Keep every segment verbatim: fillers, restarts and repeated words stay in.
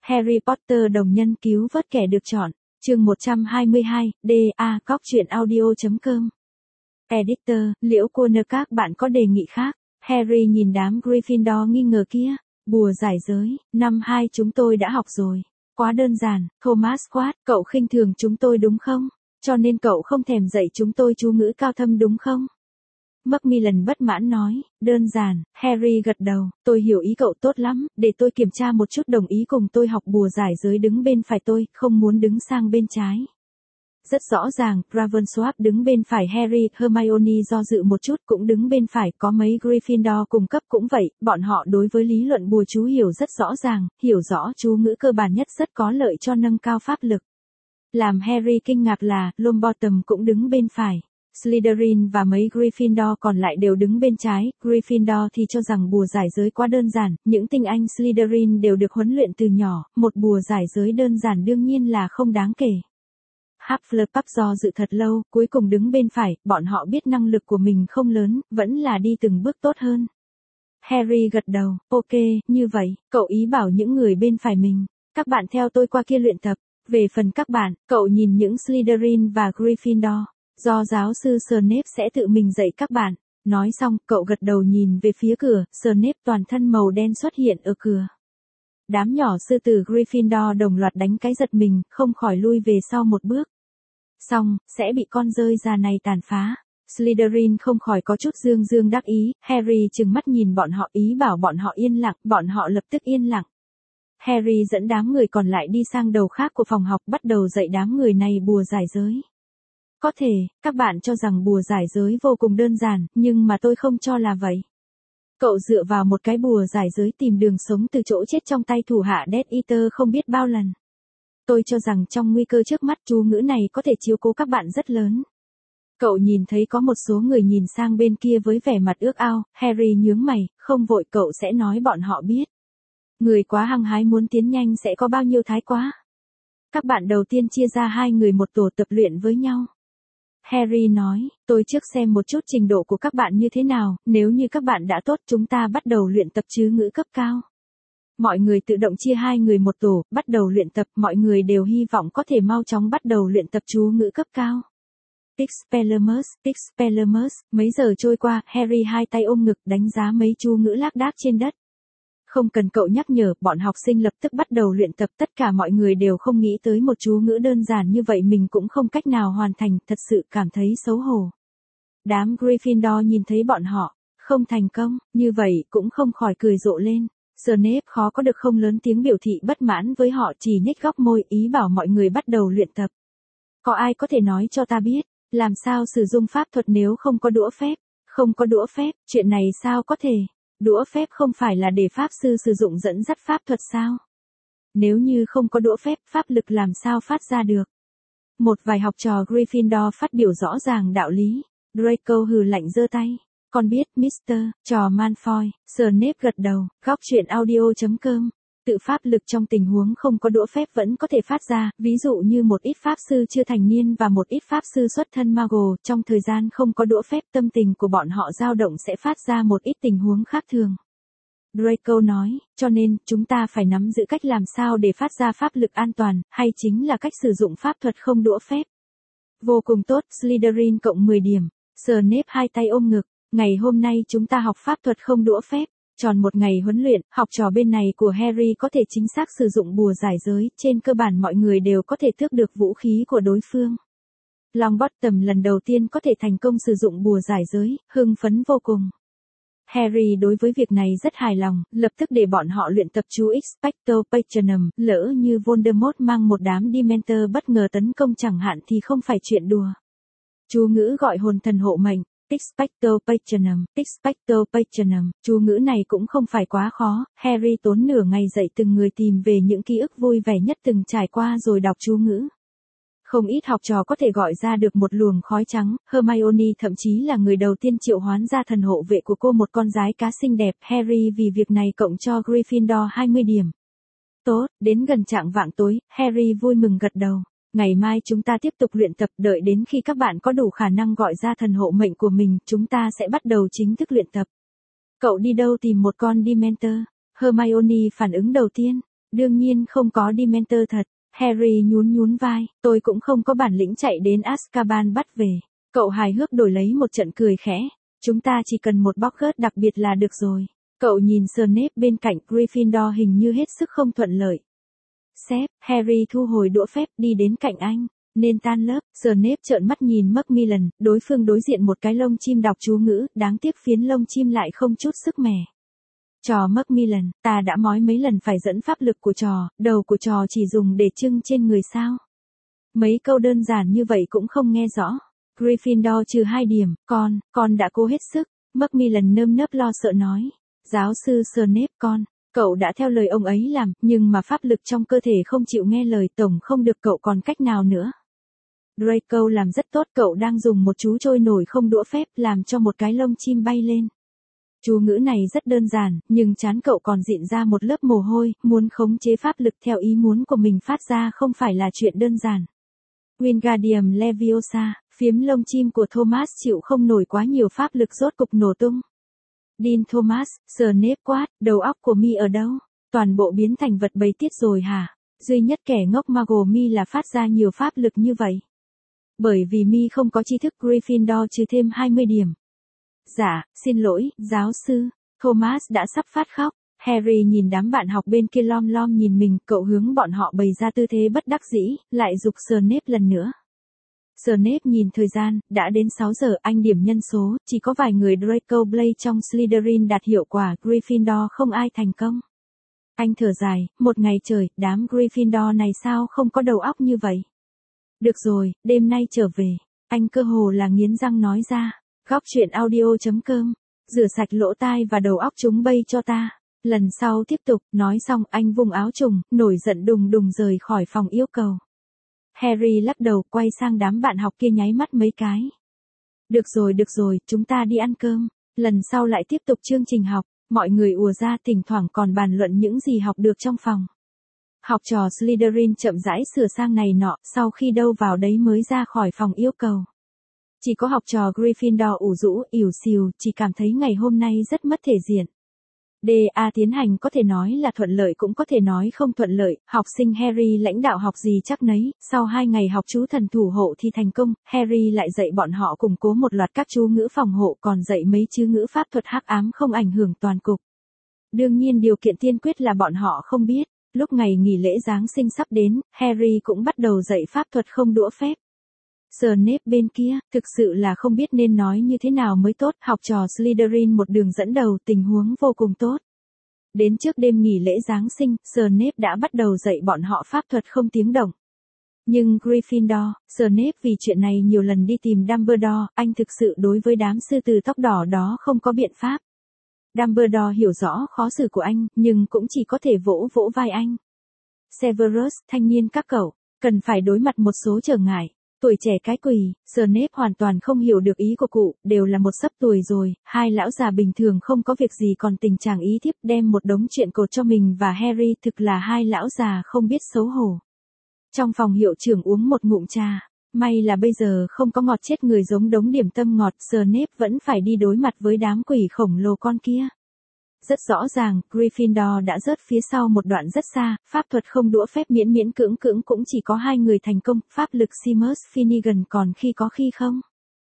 Harry Potter đồng nhân cứu vớt kẻ được chọn, chương một trăm hai mươi hai, D A Cóc truyện audio.com. Editor, Liễu cô nơ các bạn có đề nghị khác. Harry nhìn đám Gryffindor nghi ngờ kia. Bùa giải giới, năm hai chúng tôi đã học rồi. Quá đơn giản, Thomas quát, cậu khinh thường chúng tôi đúng không? Cho nên cậu không thèm dạy chúng tôi chú ngữ cao thâm đúng không? Macmillan bất mãn nói, đơn giản. Harry gật đầu, tôi hiểu ý cậu tốt lắm, để tôi kiểm tra một chút. Đồng ý cùng tôi học bùa giải giới đứng bên phải tôi, không muốn đứng sang bên trái. Rất rõ ràng, Ravensworth đứng bên phải Harry, Hermione do dự một chút cũng đứng bên phải, có mấy Gryffindor cùng cấp cũng vậy, bọn họ đối với lý luận bùa chú hiểu rất rõ ràng, hiểu rõ chú ngữ cơ bản nhất rất có lợi cho nâng cao pháp lực. Làm Harry kinh ngạc là, Longbottom cũng đứng bên phải. Slytherin và mấy Gryffindor còn lại đều đứng bên trái, Gryffindor thì cho rằng bùa giải giới quá đơn giản, những tinh anh Slytherin đều được huấn luyện từ nhỏ, một bùa giải giới đơn giản đương nhiên là không đáng kể. Hufflepuff do dự thật lâu, cuối cùng đứng bên phải, bọn họ biết năng lực của mình không lớn, vẫn là đi từng bước tốt hơn. Harry gật đầu, ok, như vậy, cậu ý bảo những người bên phải mình, các bạn theo tôi qua kia luyện tập. Về phần các bạn, cậu nhìn những Slytherin và Gryffindor, do giáo sư Snape sẽ tự mình dạy các bạn. Nói xong, cậu gật đầu nhìn về phía cửa, Snape toàn thân màu đen xuất hiện ở cửa. Đám nhỏ sư tử Gryffindor đồng loạt đánh cái giật mình, không khỏi lui về sau một bước. Xong, sẽ bị con rơi già này tàn phá. Slytherin không khỏi có chút dương dương đắc ý, Harry trừng mắt nhìn bọn họ ý bảo bọn họ yên lặng, bọn họ lập tức yên lặng. Harry dẫn đám người còn lại đi sang đầu khác của phòng học bắt đầu dạy đám người này bùa giải giới. Có thể, các bạn cho rằng bùa giải giới vô cùng đơn giản, nhưng mà tôi không cho là vậy. Cậu dựa vào một cái bùa giải giới tìm đường sống từ chỗ chết trong tay thủ hạ Death Eater không biết bao lần. Tôi cho rằng trong nguy cơ trước mắt chú ngữ này có thể chiếu cố các bạn rất lớn. Cậu nhìn thấy có một số người nhìn sang bên kia với vẻ mặt ước ao, Harry nhướng mày, không vội cậu sẽ nói bọn họ biết. Người quá hăng hái muốn tiến nhanh sẽ có bao nhiêu thái quá. Các bạn đầu tiên chia ra hai người một tổ tập luyện với nhau. Harry nói, tôi trước xem một chút trình độ của các bạn như thế nào, nếu như các bạn đã tốt chúng ta bắt đầu luyện tập chú ngữ cấp cao. Mọi người tự động chia hai người một tổ, bắt đầu luyện tập, mọi người đều hy vọng có thể mau chóng bắt đầu luyện tập chú ngữ cấp cao. Expelliarmus, Expelliarmus, mấy giờ trôi qua, Harry hai tay ôm ngực đánh giá mấy chú ngữ lác đác trên đất. Không cần cậu nhắc nhở, bọn học sinh lập tức bắt đầu luyện tập, tất cả mọi người đều không nghĩ tới một chú ngữ đơn giản như vậy mình cũng không cách nào hoàn thành, thật sự cảm thấy xấu hổ. Đám Gryffindor nhìn thấy bọn họ, không thành công, như vậy cũng không khỏi cười rộ lên. Snape khó có được không lớn tiếng biểu thị bất mãn với họ chỉ nhếch góc môi ý bảo mọi người bắt đầu luyện tập. Có ai có thể nói cho ta biết, làm sao sử dụng pháp thuật nếu không có đũa phép? Không có đũa phép, chuyện này sao có thể? Đũa phép không phải là để pháp sư sử dụng dẫn dắt pháp thuật sao? Nếu như không có đũa phép, pháp lực làm sao phát ra được? Một vài học trò Gryffindor phát biểu rõ ràng đạo lý. Draco hừ lạnh giơ tay. Con biết, Mister Trò Malfoy. Snape gật đầu, góc truyện audio.com. Tự pháp lực trong tình huống không có đũa phép vẫn có thể phát ra, ví dụ như một ít pháp sư chưa thành niên và một ít pháp sư xuất thân mago, trong thời gian không có đũa phép tâm tình của bọn họ dao động sẽ phát ra một ít tình huống khác thường. Draco nói, cho nên, chúng ta phải nắm giữ cách làm sao để phát ra pháp lực an toàn, hay chính là cách sử dụng pháp thuật không đũa phép. Vô cùng tốt, Slytherin cộng mười điểm. Snape hai tay ôm ngực, ngày hôm nay chúng ta học pháp thuật không đũa phép. Tròn một ngày huấn luyện, học trò bên này của Harry có thể chính xác sử dụng bùa giải giới, trên cơ bản mọi người đều có thể tước được vũ khí của đối phương. Longbottom lần đầu tiên có thể thành công sử dụng bùa giải giới, hưng phấn vô cùng. Harry đối với việc này rất hài lòng, lập tức để bọn họ luyện tập chú Expecto Patronum, lỡ như Voldemort mang một đám Dementor bất ngờ tấn công chẳng hạn thì không phải chuyện đùa. Chú ngữ gọi hồn thần hộ mệnh. Expecto Patronum, Expecto Patronum, chú ngữ này cũng không phải quá khó, Harry tốn nửa ngày dạy từng người tìm về những ký ức vui vẻ nhất từng trải qua rồi đọc chú ngữ. Không ít học trò có thể gọi ra được một luồng khói trắng, Hermione thậm chí là người đầu tiên triệu hoán ra thần hộ vệ của cô một con gái cá xinh đẹp, Harry vì việc này cộng cho Gryffindor hai mươi điểm. Tốt, đến gần chạng vạng tối, Harry vui mừng gật đầu. Ngày mai chúng ta tiếp tục luyện tập, đợi đến khi các bạn có đủ khả năng gọi ra thần hộ mệnh của mình, chúng ta sẽ bắt đầu chính thức luyện tập. Cậu đi đâu tìm một con Dementor? Hermione phản ứng đầu tiên. Đương nhiên không có Dementor thật. Harry nhún nhún vai, tôi cũng không có bản lĩnh chạy đến Azkaban bắt về. Cậu hài hước đổi lấy một trận cười khẽ. Chúng ta chỉ cần một Pocket đặc biệt là được rồi. Cậu nhìn Snape bên cạnh, Gryffindor hình như hết sức không thuận lợi. Sếp, Harry thu hồi đũa phép đi đến cạnh anh. Nên tan lớp, Snape trợn mắt nhìn Macmillan, đối phương đối diện một cái lông chim đọc chú ngữ, đáng tiếc phiến lông chim lại không chút sức mẻ. Trò Macmillan, ta đã nói mấy lần phải dẫn pháp lực của trò, đầu của trò chỉ dùng để trưng trên người sao. Mấy câu đơn giản như vậy cũng không nghe rõ. Gryffindor trừ hai điểm, con, con đã cố hết sức. Macmillan nơm nớp lo sợ nói. Giáo sư Snape con, cậu đã theo lời ông ấy làm, nhưng mà pháp lực trong cơ thể không chịu nghe lời tổng không được cậu còn cách nào nữa. Draco làm rất tốt, cậu đang dùng một chú trôi nổi không đũa phép làm cho một cái lông chim bay lên. Chú ngữ này rất đơn giản, nhưng trán cậu còn dịn ra một lớp mồ hôi, muốn khống chế pháp lực theo ý muốn của mình phát ra không phải là chuyện đơn giản. Wingardium Leviosa, phiếm lông chim của Thomas chịu không nổi quá nhiều pháp lực rốt cục nổ tung. Dean Thomas, Snape quát, đầu óc của mi ở đâu? Toàn bộ biến thành vật bầy tiết rồi hả? Duy nhất kẻ ngốc Muggle mi là phát ra nhiều pháp lực như vậy. Bởi vì mi không có tri thức Gryffindor trừ thêm hai mươi điểm. Dạ, xin lỗi, giáo sư. Thomas đã sắp phát khóc. Harry nhìn đám bạn học bên kia lom lom nhìn mình, cậu hướng bọn họ bày ra tư thế bất đắc dĩ, lại giục Snape lần nữa. Snape nhìn thời gian, đã đến sáu giờ, anh điểm nhân số, chỉ có vài người Draco Blade trong Slytherin đạt hiệu quả, Gryffindor không ai thành công. Anh thở dài, một ngày trời, đám Gryffindor này sao không có đầu óc như vậy. Được rồi, đêm nay trở về. Anh cơ hồ là nghiến răng nói ra. Góc chuyện audio chấm com. Rửa sạch lỗ tai và đầu óc chúng bay cho ta. Lần sau tiếp tục, nói xong anh vùng áo trùng, nổi giận đùng đùng rời khỏi phòng yêu cầu. Harry lắc đầu, quay sang đám bạn học kia nháy mắt mấy cái. Được rồi được rồi, chúng ta đi ăn cơm. Lần sau lại tiếp tục chương trình học. Mọi người ùa ra, thỉnh thoảng còn bàn luận những gì học được trong phòng. Học trò Slytherin chậm rãi sửa sang này nọ, sau khi đâu vào đấy mới ra khỏi phòng yêu cầu. Chỉ có học trò Gryffindor ủ rũ, ỉu xìu, chỉ cảm thấy ngày hôm nay rất mất thể diện. đê a tiến hành có thể nói là thuận lợi cũng có thể nói không thuận lợi, học sinh Harry lãnh đạo học gì chắc nấy, sau hai ngày học chú thần thủ hộ thì thành công, Harry lại dạy bọn họ củng cố một loạt các chú ngữ phòng hộ còn dạy mấy chữ ngữ pháp thuật hắc ám không ảnh hưởng toàn cục. Đương nhiên điều kiện tiên quyết là bọn họ không biết, lúc ngày nghỉ lễ Giáng sinh sắp đến, Harry cũng bắt đầu dạy pháp thuật không đũa phép. Snape bên kia, thực sự là không biết nên nói như thế nào mới tốt, học trò Slytherin một đường dẫn đầu, tình huống vô cùng tốt. Đến trước đêm nghỉ lễ Giáng sinh, Snape đã bắt đầu dạy bọn họ pháp thuật không tiếng động. Nhưng Gryffindor, Snape vì chuyện này nhiều lần đi tìm Dumbledore, anh thực sự đối với đám sư tử tóc đỏ đó không có biện pháp. Dumbledore hiểu rõ khó xử của anh, nhưng cũng chỉ có thể vỗ vỗ vai anh. Severus, thanh niên các cậu, cần phải đối mặt một số trở ngại. Tuổi trẻ cái quỳ, Snape hoàn toàn không hiểu được ý của cụ, đều là một sấp tuổi rồi, hai lão già bình thường không có việc gì còn tình trạng ý thiếp đem một đống chuyện cột cho mình và Harry, thực là hai lão già không biết xấu hổ. Trong phòng hiệu trưởng uống một ngụm trà, may là bây giờ không có ngọt chết người giống đống điểm tâm ngọt, Snape vẫn phải đi đối mặt với đám quỷ khổng lồ con kia. Rất rõ ràng, Gryffindor đã rớt phía sau một đoạn rất xa, pháp thuật không đũa phép miễn miễn cưỡng cưỡng cũng chỉ có hai người thành công, pháp lực Seamus Finnegan còn khi có khi không.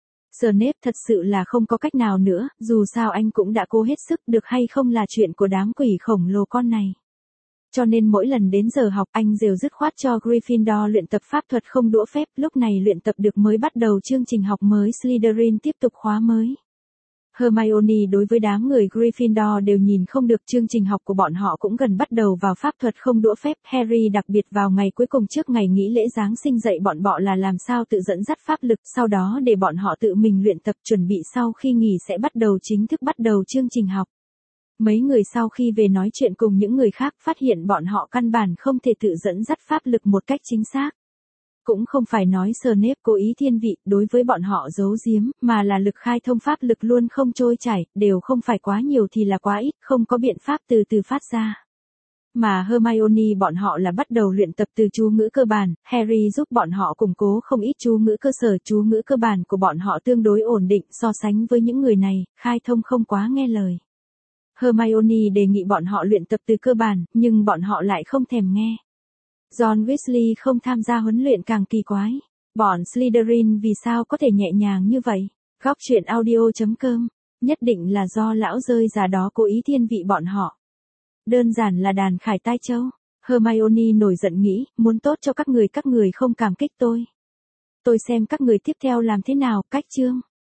Snape thật sự là không có cách nào nữa, dù sao anh cũng đã cố hết sức, được hay không là chuyện của đám quỷ khổng lồ con này. Cho nên mỗi lần đến giờ học anh đều dứt khoát cho Gryffindor luyện tập pháp thuật không đũa phép, lúc này luyện tập được mới bắt đầu chương trình học mới Slytherin tiếp tục khóa mới. Hermione đối với đám người Gryffindor đều nhìn không được, chương trình học của bọn họ cũng gần bắt đầu vào pháp thuật không đũa phép. Harry đặc biệt vào ngày cuối cùng trước ngày nghỉ lễ Giáng sinh dạy bọn họ là làm sao tự dẫn dắt pháp lực, sau đó để bọn họ tự mình luyện tập chuẩn bị sau khi nghỉ sẽ bắt đầu chính thức bắt đầu chương trình học. Mấy người sau khi về nói chuyện cùng những người khác phát hiện bọn họ căn bản không thể tự dẫn dắt pháp lực một cách chính xác. Cũng không phải nói Snape cố ý thiên vị, đối với bọn họ giấu giếm, mà là lực khai thông pháp lực luôn không trôi chảy, đều không phải quá nhiều thì là quá ít, không có biện pháp từ từ phát ra. Mà Hermione bọn họ là bắt đầu luyện tập từ chú ngữ cơ bản, Harry giúp bọn họ củng cố không ít chú ngữ cơ sở, chú ngữ cơ bản của bọn họ tương đối ổn định so sánh với những người này, khai thông không quá nghe lời. Hermione đề nghị bọn họ luyện tập từ cơ bản, nhưng bọn họ lại không thèm nghe. John Weasley không tham gia huấn luyện càng kỳ quái. Bọn Slytherin vì sao có thể nhẹ nhàng như vậy? Góc truyện audio chấm com. Nhất định là do lão rơi già đó cố ý thiên vị bọn họ. Đơn giản là đàn khải tai châu. Hermione nổi giận nghĩ, muốn tốt cho các người các người không cảm kích tôi. Tôi xem các người tiếp theo làm thế nào, cách chương.